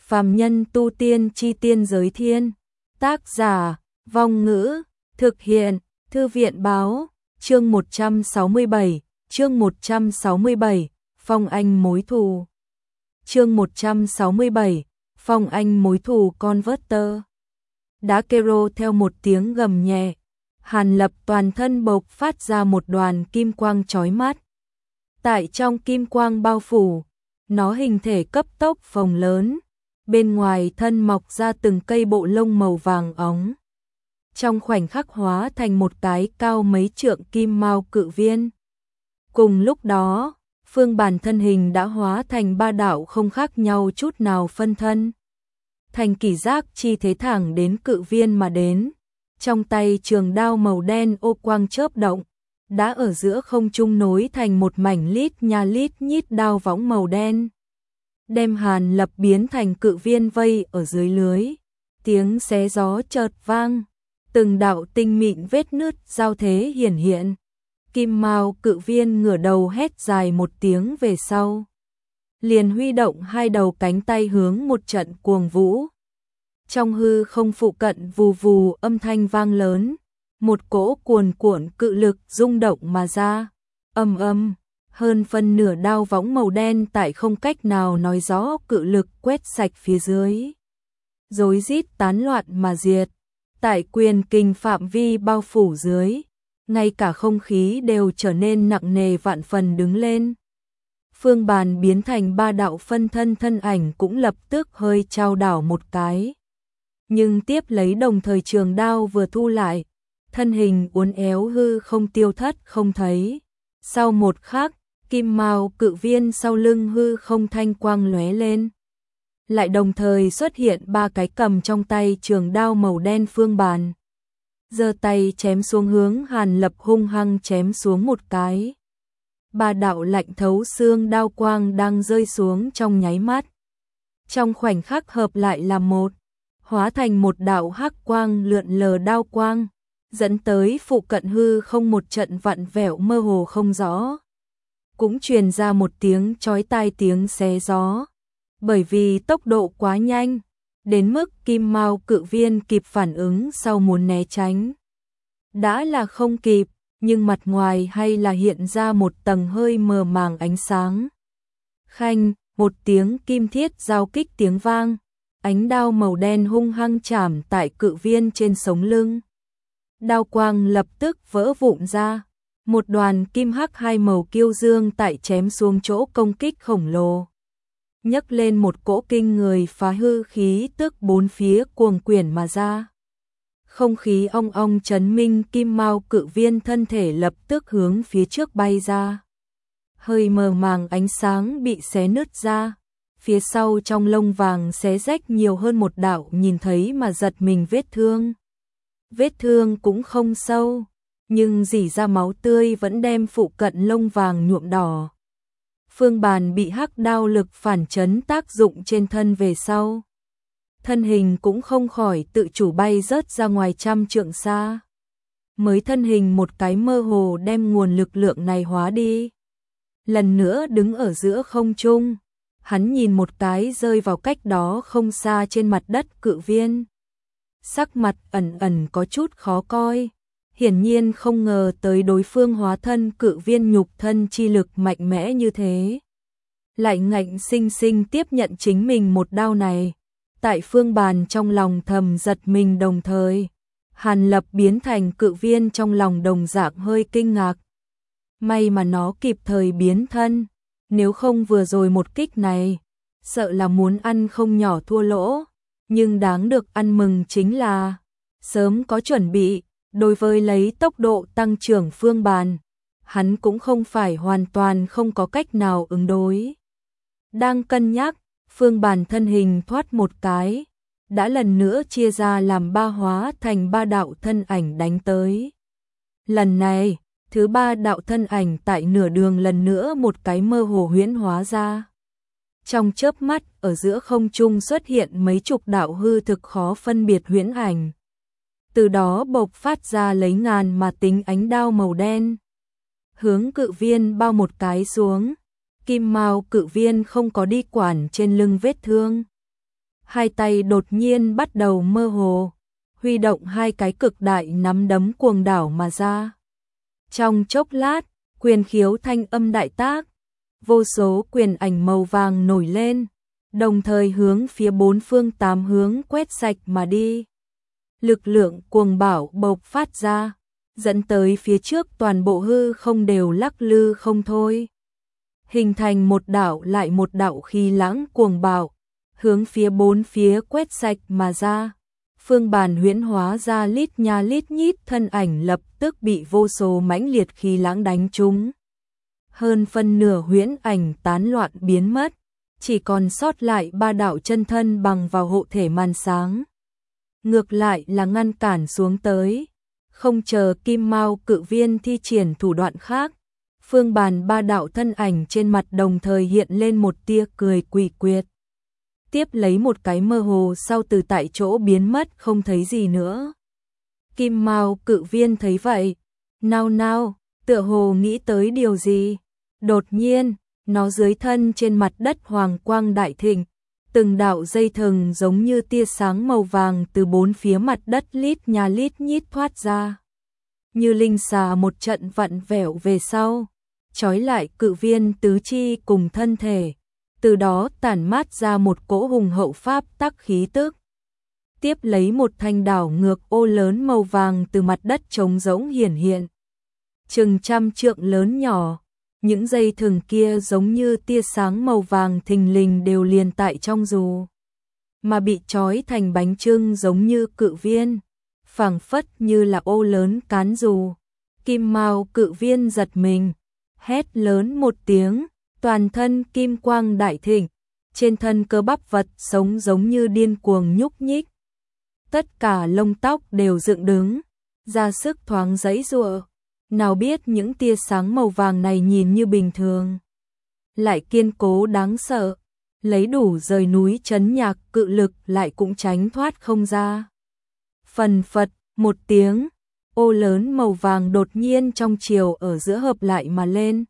Phàm nhân tu tiên chi tiên giới thiên. Tác giả, Vong Ngữ, thực hiện, Thư viện báo, chương 167, Phong Anh mối thù. Chương 167, Phong Anh mối thù Converter. Đá kero theo một tiếng gầm nhẹ, Hàn Lập toàn thân bộc phát ra một đoàn kim quang chói mắt. Tại trong kim quang bao phủ, nó hình thể cấp tốc phồng lớn, bên ngoài thân mọc ra từng cây bộ lông màu vàng óng. Trong khoảnh khắc hóa thành một cái cao mấy trượng kim mao cự viên. Cùng lúc đó, phương bản thân hình đã hóa thành ba đạo không khác nhau chút nào phân thân. Thành kỷ giác chi thế thẳng đến cự viên mà đến, trong tay trường đao màu đen ô quang chớp động, đã ở giữa không trung nối thành một mảnh lít nha lít nhít đao võng màu đen. Đem Hàn Lập biến thành cự viên vây ở dưới lưới, tiếng xé gió chợt vang, từng đạo tinh mịn vết nứt giao thế hiển hiện. Kim mao cự viên ngửa đầu hét dài một tiếng về sau, liền huy động hai đầu cánh tay hướng một trận cuồng vũ. Trong hư không phụ cận vù vù âm thanh vang lớn, một cỗ cuồn cuộn cự lực rung động mà ra, ầm ầm, hơn phân nửa đao võng màu đen tại không cách nào nói rõ cự lực quét sạch phía dưới, rối rít tán loạn mà diệt. Tại quyền kình phạm vi bao phủ dưới, ngay cả không khí đều trở nên nặng nề vạn phần đứng lên. Phương bàn biến thành ba đạo phân thân thân ảnh cũng lập tức hơi chao đảo một cái. Nhưng tiếp lấy đồng thời trường đao vừa thu lại, thân hình uốn éo hư không tiêu thất không thấy. Sau một khắc, kim mao cự viên sau lưng hư không thanh quang lóe lên. Lại đồng thời xuất hiện ba cái cầm trong tay trường đao màu đen phương bàn. Giơ tay chém xuống hướng Hàn Lập hung hăng chém xuống một cái. Ba đạo lạnh thấu xương đao quang đang rơi xuống trong nháy mắt. Trong khoảnh khắc hợp lại là một, hóa thành một đạo hắc quang lượn lờ đao quang, dẫn tới phụ cận hư không một trận vặn vẹo mơ hồ không rõ. Cũng truyền ra một tiếng chói tai tiếng xé gió. Bởi vì tốc độ quá nhanh, đến mức kim mao cự viên kịp phản ứng sau muốn né tránh. Đã là không kịp, nhưng mặt ngoài hay là hiện ra một tầng hơi mờ màng ánh sáng. Khanh, một tiếng kim thiết giao kích tiếng vang, ánh đao màu đen hung hăng chạm tại cự viên trên sống lưng. Đao quang lập tức vỡ vụn ra, một đoàn kim hắc hai màu kiêu dương tại chém xuống chỗ công kích khổng lồ. Nhấc lên một cỗ kinh người phá hư khí tức bốn phía cuồng quyển mà ra. Không khí ong ong chấn minh kim mao cự viên thân thể lập tức hướng phía trước bay ra. Hơi mờ màng ánh sáng bị xé nứt ra. Phía sau trong lông vàng xé rách nhiều hơn một đạo nhìn thấy mà giật mình vết thương. Vết thương cũng không sâu, nhưng rỉ ra máu tươi vẫn đem phụ cận lông vàng nhuộm đỏ. Phương bàn bị hắc đao lực phản chấn tác dụng trên thân về sau. Thân hình cũng không khỏi tự chủ bay rớt ra ngoài trăm trượng xa. Mới thân hình một cái mơ hồ đem nguồn lực lượng này hóa đi. Lần nữa đứng ở giữa không trung, hắn nhìn một cái rơi vào cách đó không xa trên mặt đất cự viên. Sắc mặt ẩn ẩn có chút khó coi. Hiển nhiên không ngờ tới đối phương hóa thân cự viên nhục thân chi lực mạnh mẽ như thế. Lại ngạnh sinh sinh tiếp nhận chính mình một đao này. Tại phương bàn trong lòng thầm giật mình đồng thời. Hàn Lập biến thành cự viên trong lòng đồng dạng hơi kinh ngạc. May mà nó kịp thời biến thân. Nếu không vừa rồi một kích này, sợ là muốn ăn không nhỏ thua lỗ. Nhưng đáng được ăn mừng chính là sớm có chuẩn bị. Đối với lấy tốc độ tăng trưởng phương bàn, hắn cũng không phải hoàn toàn không có cách nào ứng đối. Đang cân nhắc, phương bàn thân hình thoát một cái, đã lần nữa chia ra làm ba hóa thành ba đạo thân ảnh đánh tới. Lần này, thứ ba đạo thân ảnh tại nửa đường lần nữa một cái mơ hồ huyễn hóa ra. Trong chớp mắt, ở giữa không trung xuất hiện mấy chục đạo hư thực khó phân biệt huyễn ảnh. Từ đó bộc phát ra lấy ngàn mà tính ánh đao màu đen. Hướng cự viên bao một cái xuống, kim mao cự viên không có đi quản trên lưng vết thương. hai tay đột nhiên bắt đầu mơ hồ, huy động hai cái cực đại nắm đấm cuồng đảo mà ra. Trong chốc lát, quyền khiếu thanh âm đại tác, vô số quyền ảnh màu vàng nổi lên, đồng thời hướng phía bốn phương tám hướng quét sạch mà đi. Lực lượng cuồng bạo bộc phát ra, dẫn tới phía trước toàn bộ hư không đều lắc lư không thôi. Hình thành một đạo lại một đạo khí lãng cuồng bạo, hướng phía bốn phía quét sạch mà ra. Phương bàn huyễn hóa ra lít nha lít nhít thân ảnh lập tức bị vô số mãnh liệt khí lãng đánh trúng. Hơn phân nửa huyễn ảnh tán loạn biến mất, chỉ còn sót lại ba đạo chân thân bằng vào hộ thể màn sáng. Ngược lại là ngăn cản xuống tới, không chờ Kim Mao Cự Viên thi triển thủ đoạn khác, phương bàn ba đạo thân ảnh trên mặt đồng thời hiện lên một tia cười quỷ quyệt. Tiếp lấy một cái mơ hồ sau từ tại chỗ biến mất không thấy gì nữa. Kim Mao Cự Viên thấy vậy, nao nao, tựa hồ nghĩ tới điều gì. Đột nhiên, nó dưới thân trên mặt đất hoàng quang đại thịnh, từng đạo dây thừng giống như tia sáng màu vàng từ bốn phía mặt đất lít nha lít nhít thoát ra. Như linh xà một trận vặn vẹo về sau, trói lại Cự Viên tứ chi cùng thân thể, từ đó tản mát ra một cỗ hùng hậu pháp tắc khí tức. Tiếp lấy một thanh đảo ngược ô lớn màu vàng từ mặt đất trống rỗng hiển hiện. Chừng trăm trượng lớn nhỏ, những dây thừng kia giống như tia sáng màu vàng thình lình đều liền tại trong dù, mà bị trói thành bánh chưng giống như Cự Viên, phảng phất như là ô lớn cán dù. Kim Mao Cự Viên giật mình, hét lớn một tiếng, toàn thân kim quang đại thịnh, trên thân cơ bắp vật sống giống như điên cuồng nhúc nhích. Tất cả lông tóc đều dựng đứng, ra sức thoáng giãy giụa. Nào biết những tia sáng màu vàng này nhìn như bình thường, lại kiên cố đáng sợ, lấy đủ rời núi trấn nhạc cự lực lại cũng tránh thoát không ra. Phần phật một tiếng, ô lớn màu vàng đột nhiên trong chiều ở giữa hợp lại mà lên,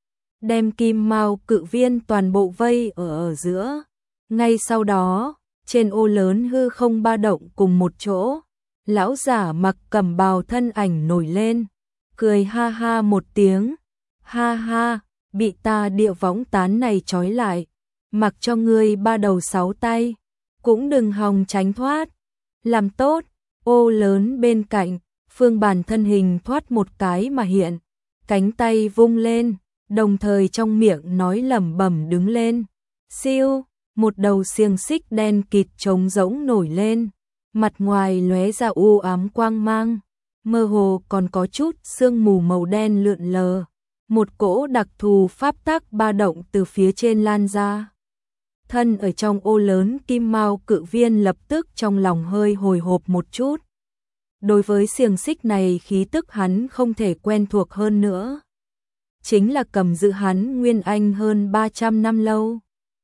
đem Kim Mao Cự Viên toàn bộ vây ở giữa. Ngay sau đó, trên ô lớn hư không ba động cùng một chỗ, lão giả mặc cẩm bào thân ảnh nổi lên, cười ha ha một tiếng, ha ha, bị ta địa võng tán này trói lại, mặc cho ngươi ba đầu sáu tay, cũng đừng hòng tránh thoát. Làm tốt, ô lớn bên cạnh, phương bàn thân hình thoát một cái mà hiện, cánh tay vung lên, đồng thời trong miệng nói lẩm bẩm đứng lên. Siêu, một đầu xiềng xích đen kịt trống rỗng nổi lên, mặt ngoài lóe ra u ám quang mang, mơ hồ còn có chút sương mù màu đen lượn lờ, một cỗ đặc thù pháp tắc ba động từ phía trên lan ra. Thân ở trong ô lớn Kim Mao Cự Viên lập tức trong lòng hơi hồi hộp một chút. Đối với xiềng xích này khí tức hắn không thể quen thuộc hơn nữa. Chính là cầm giữ hắn nguyên anh hơn 300 năm lâu.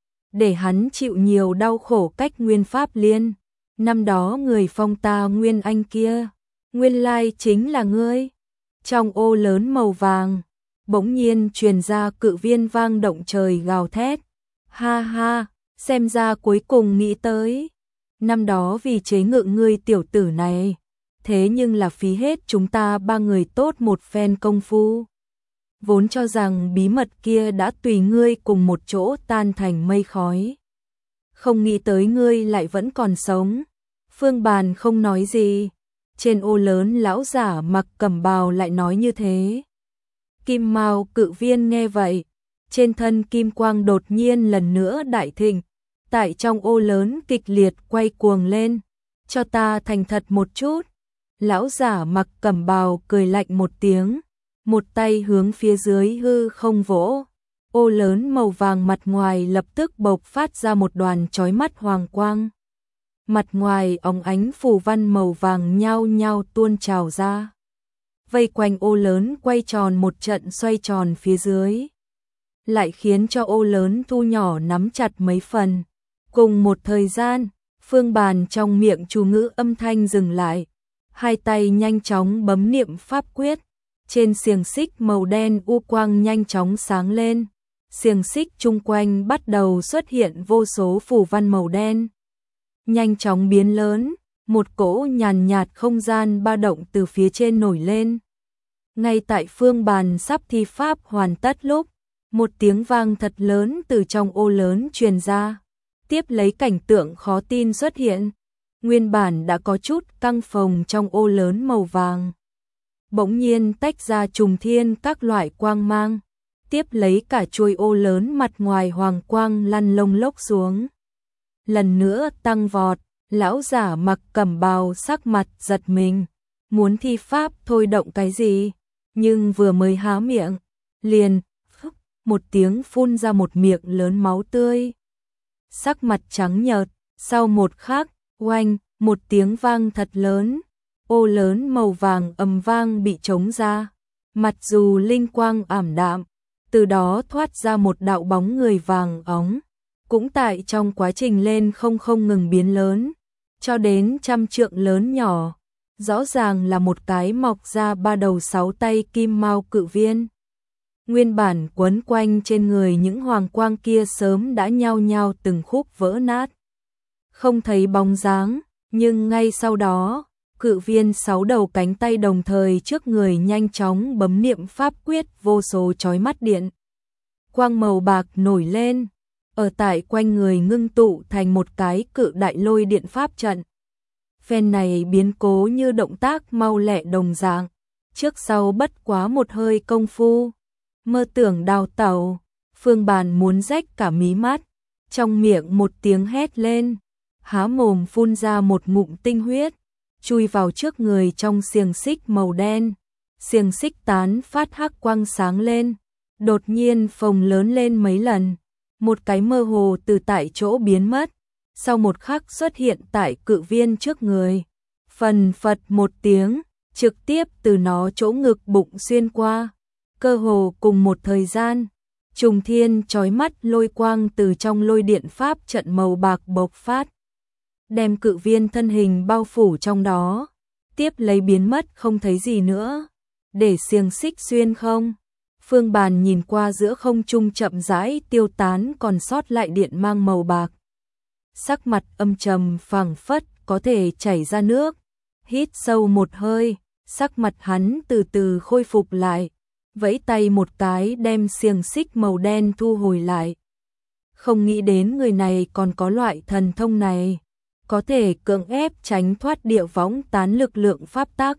Để hắn chịu nhiều đau khổ cách nguyên pháp liên. Năm đó người phong ta nguyên anh kia, nguyên lai chính là ngươi. Trong ô lớn màu vàng, bỗng nhiên truyền ra Cự Viên vang động trời gào thét. Ha ha, xem ra cuối cùng nghĩ tới. Năm đó vì chế ngự ngươi tiểu tử này, thế nhưng là phí hết chúng ta ba người tốt một phen công phu. Vốn cho rằng bí mật kia đã tùy ngươi cùng một chỗ tan thành mây khói. Không nghĩ tới ngươi lại vẫn còn sống. Phương Bàn không nói gì. Trên ô lớn lão giả mặc cẩm bào lại nói như thế. Kim Mao Cự Viên nghe vậy, trên thân kim quang đột nhiên lần nữa đại thịnh, tại trong ô lớn kịch liệt quay cuồng lên. Cho ta thành thật một chút. Lão giả mặc cẩm bào cười lạnh một tiếng, một tay hướng phía dưới hư không vỗ. Ô lớn màu vàng mặt ngoài lập tức bộc phát ra một đoàn chói mắt hoàng quang. Mặt ngoài óng ánh phù văn màu vàng nhao nhao tuôn trào ra. Vây quanh ô lớn quay tròn một trận xoay tròn phía dưới. Lại khiến cho ô lớn thu nhỏ nắm chặt mấy phần. Cùng một thời gian, Phương Bàn trong miệng chú ngữ âm thanh dừng lại. Hai tay nhanh chóng bấm niệm pháp quyết. Trên xiềng xích màu đen u quang nhanh chóng sáng lên. Xiềng xích chung quanh bắt đầu xuất hiện vô số phù văn màu đen. nhanh chóng biến lớn, một cỗ nhàn nhạt không gian ba động từ phía trên nổi lên. Ngay tại Phương Bàn sắp thi pháp hoàn tất lúc, một tiếng vang thật lớn từ trong ô lớn truyền ra, tiếp lấy cảnh tượng khó tin xuất hiện. Nguyên bản đã có chút căng phồng trong ô lớn màu vàng, bỗng nhiên tách ra trùng thiên các loại quang mang, tiếp lấy cả chuôi ô lớn mặt ngoài hoàng quang lăn lông lốc xuống. Lần nữa tăng vọt, lão giả mặc cẩm bào sắc mặt giật mình, muốn thi pháp thôi động cái gì, nhưng vừa mới há miệng, liền một tiếng phun ra một miệng lớn máu tươi. Sắc mặt trắng nhợt, sau một khắc, oanh, một tiếng vang thật lớn, ô lớn màu vàng ầm vang bị trống ra, mặc dù linh quang ảm đạm, từ đó thoát ra một đạo bóng người vàng óng, cũng tại trong quá trình lên không ngừng biến lớn, cho đến trăm trượng lớn nhỏ, rõ ràng là một cái mọc ra 3 đầu 6 tay kim mao cự viên. Nguyên bản quấn quanh trên người những hoàng quang kia sớm đã nhao nhao từng khúc vỡ nát, không thấy bóng dáng, nhưng ngay sau đó, cự viên 6 đầu cánh tay đồng thời trước người nhanh chóng bấm niệm pháp quyết, vô số chói mắt điện quang màu bạc nổi lên, ở tại quanh người ngưng tụ thành một cái cự đại lôi điện pháp trận. Phen này biến cố như động tác mau lẹ đồng dạng, trước sau bất quá một hơi công phu, mơ tưởng đào tẩu. Phương Bàn muốn rách cả mí mắt, trong miệng một tiếng hét lên, há mồm phun ra một ngụm tinh huyết, chui vào trước người trong xiềng xích màu đen. Xiềng xích tán phát hắc quang sáng lên, đột nhiên phồng lớn lên mấy lần, một cái mơ hồ từ tại chỗ biến mất, sau một khắc xuất hiện tại cự viên trước người. Phần phật một tiếng, trực tiếp từ nó chỗ ngực bụng xuyên qua, cơ hồ cùng một thời gian, trùng thiên chói mắt lôi quang từ trong lôi điện pháp trận màu bạc bộc phát, đem cự viên thân hình bao phủ trong đó, tiếp lấy biến mất không thấy gì nữa, để xiềng xích xuyên không. Phương Bàn nhìn qua giữa không trung chậm rãi tiêu tán còn sót lại điện mang màu bạc, sắc mặt âm trầm phảng phất có thể chảy ra nước, hít sâu một hơi, sắc mặt hắn từ từ khôi phục lại, vẫy tay một cái đem xiềng xích màu đen thu hồi lại. Không nghĩ đến người này còn có loại thần thông này, có thể cưỡng ép tránh thoát địa võng tán lực lượng pháp tắc.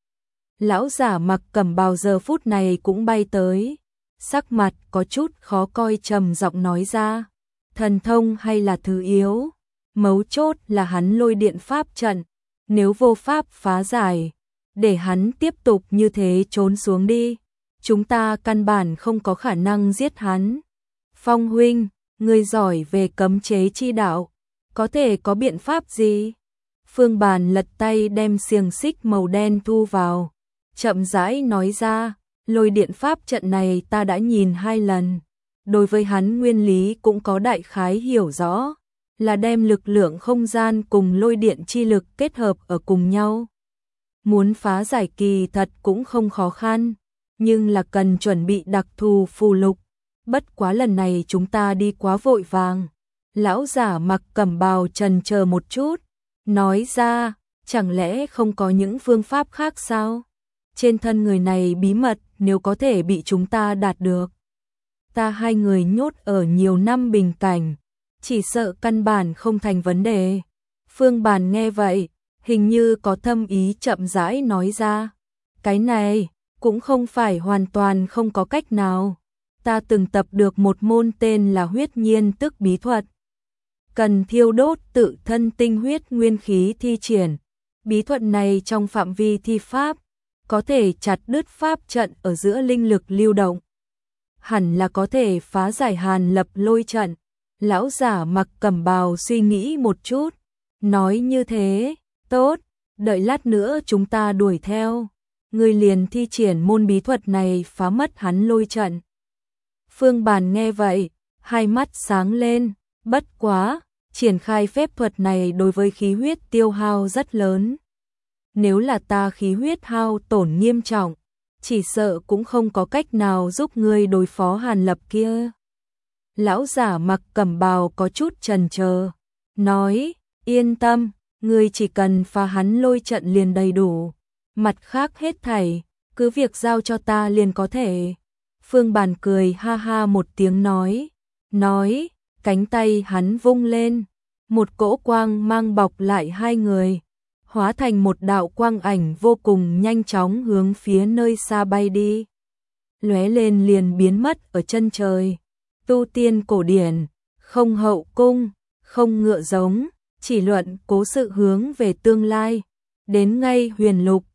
Lão giả mặc cẩm bào giờ phút này cũng bay tới, sắc mặt có chút khó coi trầm giọng nói ra, thần thông hay là thứ yếu, mấu chốt là hắn lôi điện pháp trận, nếu vô pháp phá giải, để hắn tiếp tục như thế trốn xuống đi, chúng ta căn bản không có khả năng giết hắn. Phong huynh, người giỏi về cấm chế chi đạo, có thể có biện pháp gì? Phương Bàn lật tay đem xiềng xích màu đen thu vào, chậm rãi nói ra, lôi điện pháp trận này ta đã nhìn 2 lần, đối với hắn nguyên lý cũng có đại khái hiểu rõ, là đem lực lượng không gian cùng lôi điện chi lực kết hợp ở cùng nhau. Muốn phá giải kỳ thật cũng không khó khăn, nhưng là cần chuẩn bị đặc thù phù lục, bất quá lần này chúng ta đi quá vội vàng. Lão giả mặc cẩm bào chần chờ một chút, nói ra, chẳng lẽ không có những phương pháp khác sao? Trên thân người này bí mật nếu có thể bị chúng ta đạt được, ta 2 người nhốt ở nhiều năm bình cảnh, chỉ sợ căn bản không thành vấn đề. Phương Bàn nghe vậy, hình như có thâm ý chậm rãi nói ra, cái này cũng không phải hoàn toàn không có cách nào, ta từng tập được một môn tên là huyết nhiên tức bí thuật, cần thiêu đốt tự thân tinh huyết nguyên khí thi triển, bí thuật này trong phạm vi thi pháp, có thể chặt đứt pháp trận ở giữa linh lực lưu động, hẳn là có thể phá giải Hàn Lập lôi trận. Lão giả mặc cẩm bào suy nghĩ một chút, nói như thế, tốt, đợi lát nữa chúng ta đuổi theo, người liền thi triển môn bí thuật này phá mất hắn lôi trận. Phương Bàn nghe vậy, hai mắt sáng lên, bất quá, triển khai phép thuật này đối với khí huyết tiêu hao rất lớn. Nếu là ta khí huyết hao tổn nghiêm trọng, chỉ sợ cũng không có cách nào giúp ngươi đối phó Hàn Lập kia. Lão giả mặc cẩm bào có chút chần chờ, nói, Yên tâm, ngươi chỉ cần phá hắn lôi trận liền đầy đủ. Mặt khác hết thảy, cứ việc giao cho ta liền có thể. Phương Bàn cười ha ha một tiếng nói, cánh tay hắn vung lên, một cỗ quang mang bọc lại hai người, hóa thành một đạo quang ảnh vô cùng nhanh chóng hướng phía nơi xa bay đi. Lóe lên liền biến mất ở chân trời. Tu tiên cổ điển, không hậu cung, không ngựa giống, chỉ luận cố sự hướng về tương lai. Đến ngay huyền lục,